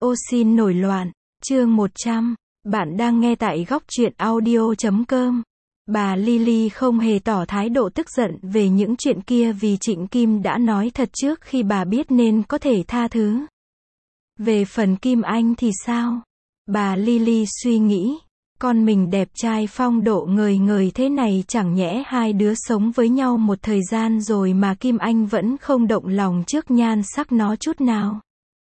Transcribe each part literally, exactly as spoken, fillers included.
Ô xin nổi loạn, chương một trăm. Bạn đang nghe tại góc truyện audio chấm com. Bà Lily không hề tỏ thái độ tức giận về những chuyện kia vì Trịnh Kim đã nói thật trước khi bà biết nên có thể tha thứ. Về phần Kim Anh thì sao? Bà Lily suy nghĩ, con mình đẹp trai phong độ ngời ngời thế này chẳng nhẽ hai đứa sống với nhau một thời gian rồi mà Kim Anh vẫn không động lòng trước nhan sắc nó chút nào.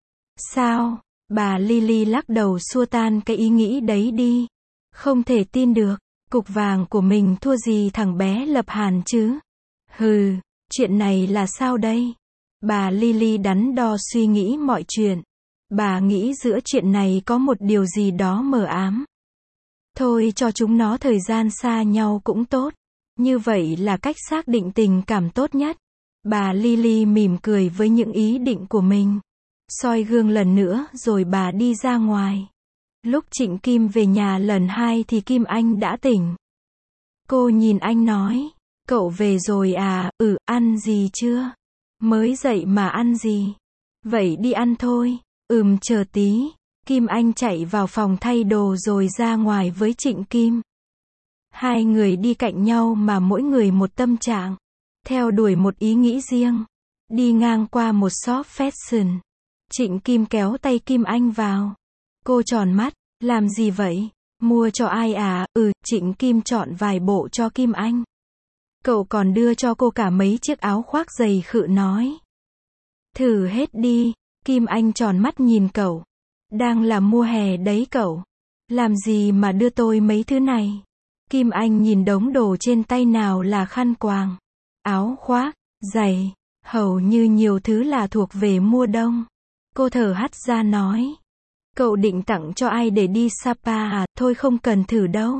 Sao? Bà Lily lắc đầu xua tan cái ý nghĩ đấy đi. Không thể tin được, cục vàng của mình thua gì thằng bé Lập Hàn chứ? Hừ, chuyện này là sao đây? Bà Lily đắn đo suy nghĩ mọi chuyện. Bà nghĩ giữa chuyện này có một điều gì đó mờ ám. Thôi cho chúng nó thời gian xa nhau cũng tốt. Như vậy là cách xác định tình cảm tốt nhất. Bà Lily mỉm cười với những ý định của mình. Soi gương lần nữa rồi bà đi ra ngoài. Lúc Trịnh Kim về nhà lần hai thì Kim Anh đã tỉnh. Cô nhìn anh nói, cậu về rồi à? Ừ, ăn gì chưa? Mới dậy mà ăn gì? Vậy đi ăn thôi. Ừm, chờ tí. Kim Anh chạy vào phòng thay đồ rồi ra ngoài với Trịnh Kim. Hai người đi cạnh nhau mà mỗi người một tâm trạng. Theo đuổi một ý nghĩ riêng. Đi ngang qua một shop fashion. Trịnh Kim kéo tay Kim Anh vào. Cô tròn mắt, làm gì vậy? Mua cho ai à? Ừ, Trịnh Kim chọn vài bộ cho Kim Anh. Cậu còn đưa cho cô cả mấy chiếc áo khoác dày khự nói. Thử hết đi. Kim Anh tròn mắt nhìn cậu. Đang là mùa hè đấy cậu. Làm gì mà đưa tôi mấy thứ này? Kim Anh nhìn đống đồ trên tay, nào là khăn quàng, áo khoác, giày, hầu như nhiều thứ là thuộc về mùa đông. Cô thở hắt ra nói. Cậu định tặng cho ai để đi Sapa à? Thôi không cần thử đâu.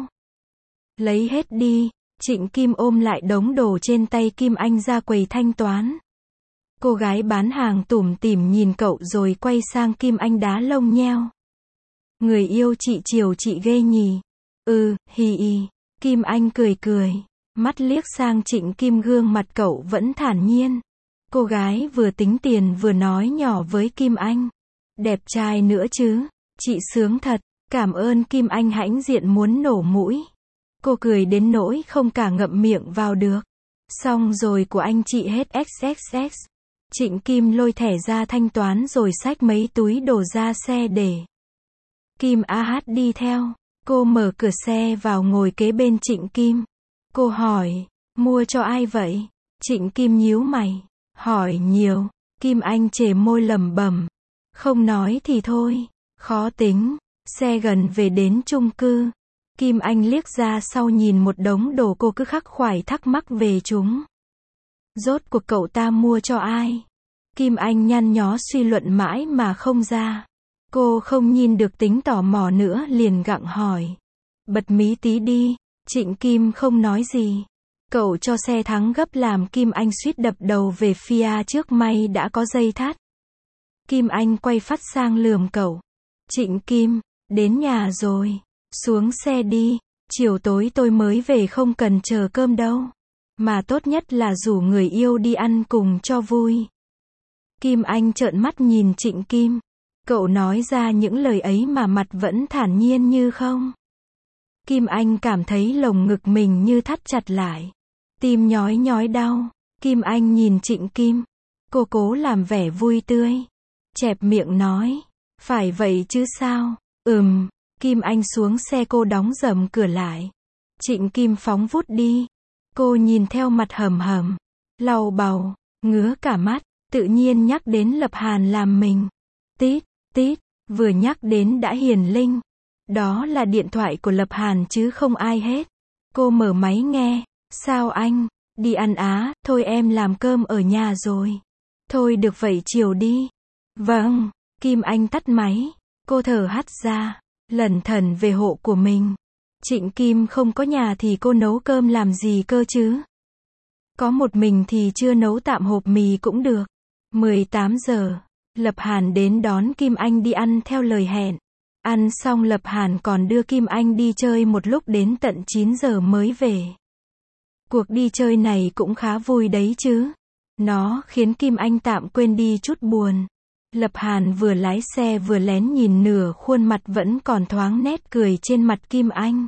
Lấy hết đi. Trịnh Kim ôm lại đống đồ trên tay Kim Anh ra quầy thanh toán. Cô gái bán hàng tủm tỉm nhìn cậu rồi quay sang Kim Anh đá lông nheo. Người yêu chị chiều chị ghê nhỉ? Ừ, hì hì. Kim Anh cười cười. Mắt liếc sang Trịnh Kim, gương mặt cậu vẫn thản nhiên. Cô gái vừa tính tiền vừa nói nhỏ với Kim Anh. Đẹp trai nữa chứ, chị sướng thật, cảm ơn. Kim Anh hãnh diện muốn nổ mũi. Cô cười đến nỗi không cả ngậm miệng vào được. Xong rồi của anh chị hết ích ích ích. Trịnh Kim lôi thẻ ra thanh toán rồi xách mấy túi đồ ra xe để. Kim A Hát đi theo. Cô mở cửa xe vào ngồi kế bên Trịnh Kim. Cô hỏi, mua cho ai vậy? Trịnh Kim nhíu mày. Hỏi nhiều. Kim Anh chề môi lẩm bẩm. Không nói thì thôi. Khó tính. Xe gần về đến chung cư. Kim Anh liếc ra sau nhìn một đống đồ, cô cứ khắc khoải thắc mắc về chúng. Rốt cuộc cậu ta mua cho ai? Kim Anh nhăn nhó suy luận mãi mà không ra. Cô không nhìn được tính tò mò nữa liền gặng hỏi. Bật mí tí đi. Trịnh Kim không nói gì. Cậu cho xe thắng gấp làm Kim Anh suýt đập đầu về phía trước, may đã có dây thắt. Kim Anh quay phát sang lườm cậu. Trịnh Kim, đến nhà rồi. Xuống xe đi. Chiều tối tôi mới về, không cần chờ cơm đâu. Mà tốt nhất là rủ người yêu đi ăn cùng cho vui. Kim Anh trợn mắt nhìn Trịnh Kim. Cậu nói ra những lời ấy mà mặt vẫn thản nhiên như không. Kim Anh cảm thấy lồng ngực mình như thắt chặt lại. Tim nhói nhói đau. Kim Anh nhìn Trịnh Kim. Cô cố làm vẻ vui tươi. Chẹp miệng nói. Phải vậy chứ sao? Ừm. Kim Anh xuống xe, cô đóng rầm cửa lại. Trịnh Kim phóng vút đi. Cô nhìn theo mặt hầm hầm. Lau bầu. Ngứa cả mắt. Tự nhiên nhắc đến Lập Hàn làm mình. Tít, tít. Vừa nhắc đến đã hiền linh. Đó là điện thoại của Lập Hàn chứ không ai hết. Cô mở máy nghe. Sao anh? Đi ăn á? Thôi em làm cơm ở nhà rồi. Thôi được vậy chiều đi. Vâng. Kim Anh tắt máy. Cô thở hắt ra. Lẩn thẩn về hộ của mình. Trịnh Kim không có nhà thì cô nấu cơm làm gì cơ chứ? Có một mình thì chưa nấu tạm hộp mì cũng được. mười tám giờ. Lập Hàn đến đón Kim Anh đi ăn theo lời hẹn. Ăn xong Lập Hàn còn đưa Kim Anh đi chơi một lúc đến tận chín giờ mới về. Cuộc đi chơi này cũng khá vui đấy chứ. Nó khiến Kim Anh tạm quên đi chút buồn. Lập Hàn vừa lái xe vừa lén nhìn nửa khuôn mặt vẫn còn thoáng nét cười trên mặt Kim Anh.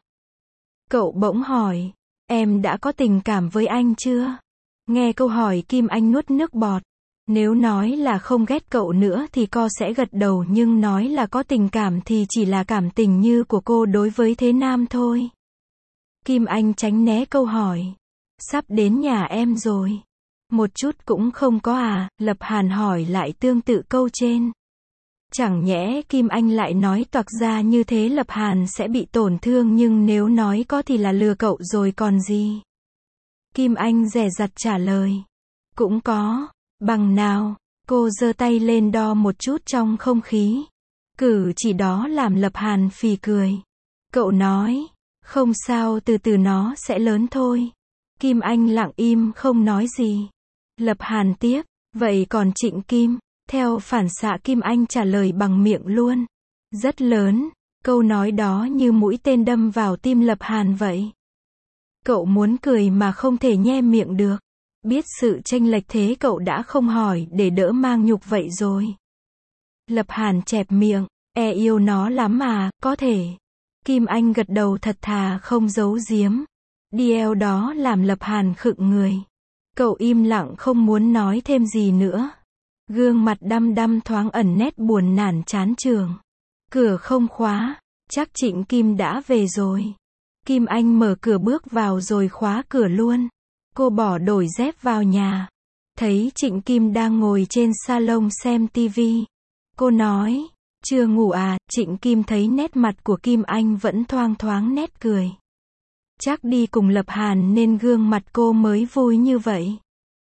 Cậu bỗng hỏi, em đã có tình cảm với anh chưa? Nghe câu hỏi Kim Anh nuốt nước bọt. Nếu nói là không ghét cậu nữa thì cô sẽ gật đầu, nhưng nói là có tình cảm thì chỉ là cảm tình như của cô đối với Thế Nam thôi. Kim Anh tránh né câu hỏi. Sắp đến nhà em rồi. Một chút cũng không có à? Lập Hàn hỏi lại tương tự câu trên. Chẳng nhẽ Kim Anh lại nói toạc ra như thế Lập Hàn sẽ bị tổn thương, nhưng nếu nói có thì là lừa cậu rồi còn gì. Kim Anh dè dặt trả lời. Cũng có. Bằng nào? Cô giơ tay lên đo một chút trong không khí. Cử chỉ đó làm Lập Hàn phì cười. Cậu nói, không sao, từ từ nó sẽ lớn thôi. Kim Anh lặng im không nói gì. Lập Hàn tiếp, vậy còn Trịnh Kim? Theo phản xạ Kim Anh trả lời bằng miệng luôn. Rất lớn. Câu nói đó như mũi tên đâm vào tim Lập Hàn vậy. Cậu muốn cười mà không thể nhe miệng được. Biết sự chênh lệch thế cậu đã không hỏi để đỡ mang nhục vậy rồi. Lập Hàn chẹp miệng, e yêu nó lắm mà, có thể. Kim Anh gật đầu thật thà không giấu giếm. Đi eo đó làm Lập Hàn khựng người. Cậu im lặng không muốn nói thêm gì nữa. Gương mặt đăm đăm thoáng ẩn nét buồn nản chán chường. Cửa không khóa, chắc Trịnh Kim đã về rồi. Kim Anh mở cửa bước vào rồi khóa cửa luôn. Cô bỏ đổi dép vào nhà. Thấy Trịnh Kim đang ngồi trên salon xem tivi. Cô nói, chưa ngủ à? Trịnh Kim thấy nét mặt của Kim Anh vẫn thoang thoáng nét cười. Chắc đi cùng Lập Hàn nên gương mặt cô mới vui như vậy.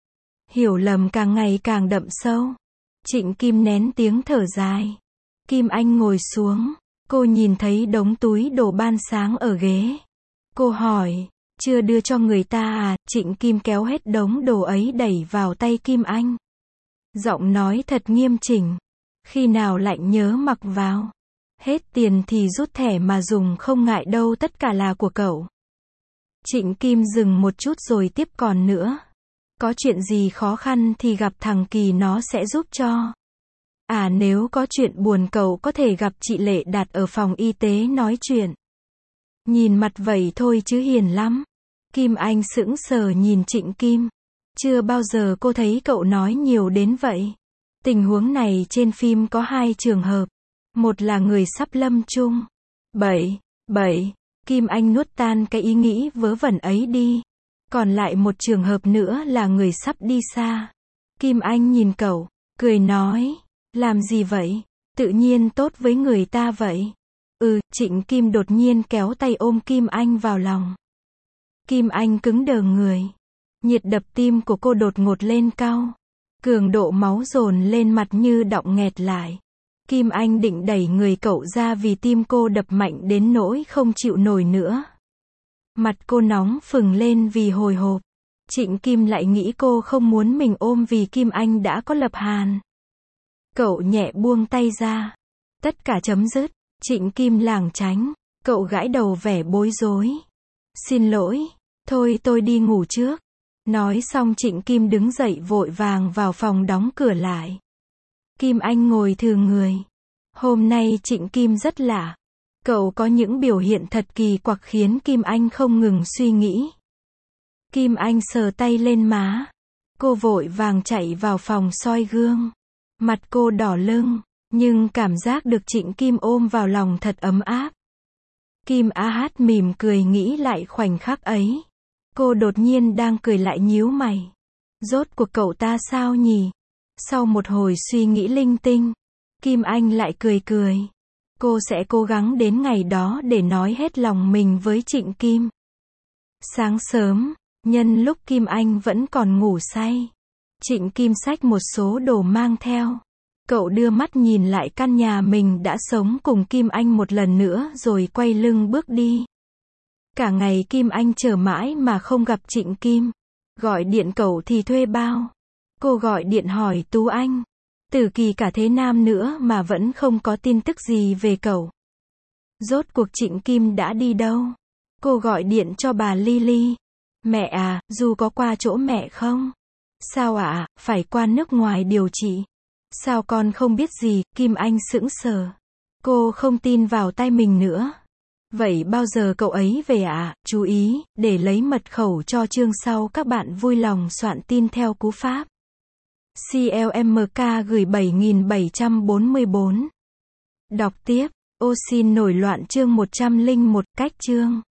Hiểu lầm càng ngày càng đậm sâu. Trịnh Kim nén tiếng thở dài. Kim Anh ngồi xuống. Cô nhìn thấy đống túi đồ ban sáng ở ghế. Cô hỏi, chưa đưa cho người ta à? Trịnh Kim kéo hết đống đồ ấy đẩy vào tay Kim Anh. Giọng nói thật nghiêm chỉnh. Khi nào lạnh nhớ mặc vào. Hết tiền thì rút thẻ mà dùng, không ngại đâu, tất cả là của cậu. Trịnh Kim dừng một chút rồi tiếp, còn nữa. Có chuyện gì khó khăn thì gặp thằng Kỳ, nó sẽ giúp cho. À, nếu có chuyện buồn cậu có thể gặp chị Lệ Đạt ở phòng y tế nói chuyện. Nhìn mặt vậy thôi chứ hiền lắm. Kim Anh sững sờ nhìn Trịnh Kim. Chưa bao giờ cô thấy cậu nói nhiều đến vậy. Tình huống này trên phim có hai trường hợp. Một là người sắp lâm chung. Bảy, bảy. Kim Anh nuốt tan cái ý nghĩ vớ vẩn ấy đi. Còn lại một trường hợp nữa là người sắp đi xa. Kim Anh nhìn cậu, cười nói, làm gì vậy? Tự nhiên tốt với người ta vậy. Ừ, Trịnh Kim đột nhiên kéo tay ôm Kim Anh vào lòng. Kim Anh cứng đờ người. Nhiệt đập tim của cô đột ngột lên cao. Cường độ máu dồn lên mặt như đọng nghẹt lại. Kim Anh định đẩy người cậu ra vì tim cô đập mạnh đến nỗi không chịu nổi nữa. Mặt cô nóng phừng lên vì hồi hộp. Trịnh Kim lại nghĩ cô không muốn mình ôm vì Kim Anh đã có Lập Hàn. Cậu nhẹ buông tay ra. Tất cả chấm dứt. Trịnh Kim lảng tránh. Cậu gãi đầu vẻ bối rối. Xin lỗi. Thôi tôi đi ngủ trước. Nói xong Trịnh Kim đứng dậy vội vàng vào phòng đóng cửa lại. Kim Anh ngồi thừ người. Hôm nay Trịnh Kim rất lạ. Cậu có những biểu hiện thật kỳ quặc khiến Kim Anh không ngừng suy nghĩ. Kim Anh sờ tay lên má. Cô vội vàng chạy vào phòng soi gương. Mặt cô đỏ lưng, nhưng cảm giác được Trịnh Kim ôm vào lòng thật ấm áp. Kim A Hát mỉm cười nghĩ lại khoảnh khắc ấy. Cô đột nhiên đang cười lại nhíu mày. Rốt cuộc cậu ta sao nhỉ? Sau một hồi suy nghĩ linh tinh, Kim Anh lại cười cười. Cô sẽ cố gắng đến ngày đó để nói hết lòng mình với Trịnh Kim. Sáng sớm, nhân lúc Kim Anh vẫn còn ngủ say, Trịnh Kim xách một số đồ mang theo. Cậu đưa mắt nhìn lại căn nhà mình đã sống cùng Kim Anh một lần nữa rồi quay lưng bước đi. Cả ngày Kim Anh chờ mãi mà không gặp Trịnh Kim. Gọi điện cậu thì thuê bao. Cô gọi điện hỏi Tú Anh. Từ Kỳ cả Thế Nam nữa mà vẫn không có tin tức gì về cậu. Rốt cuộc Trịnh Kim đã đi đâu? Cô gọi điện cho bà Lily. Mẹ à, Du có qua chỗ mẹ không? Sao ạ, à, phải qua nước ngoài điều trị. Sao con không biết gì, Kim Anh sững sờ. Cô không tin vào tai mình nữa. Vậy bao giờ cậu ấy về ạ? À? Chú ý, để lấy mật khẩu cho chương sau các bạn vui lòng soạn tin theo cú pháp xê lờ em ca gửi bảy nghìn bảy trăm bốn mươi bốn. Đọc tiếp. Ô xin nổi loạn chương một trăm lẻ một, cách chương.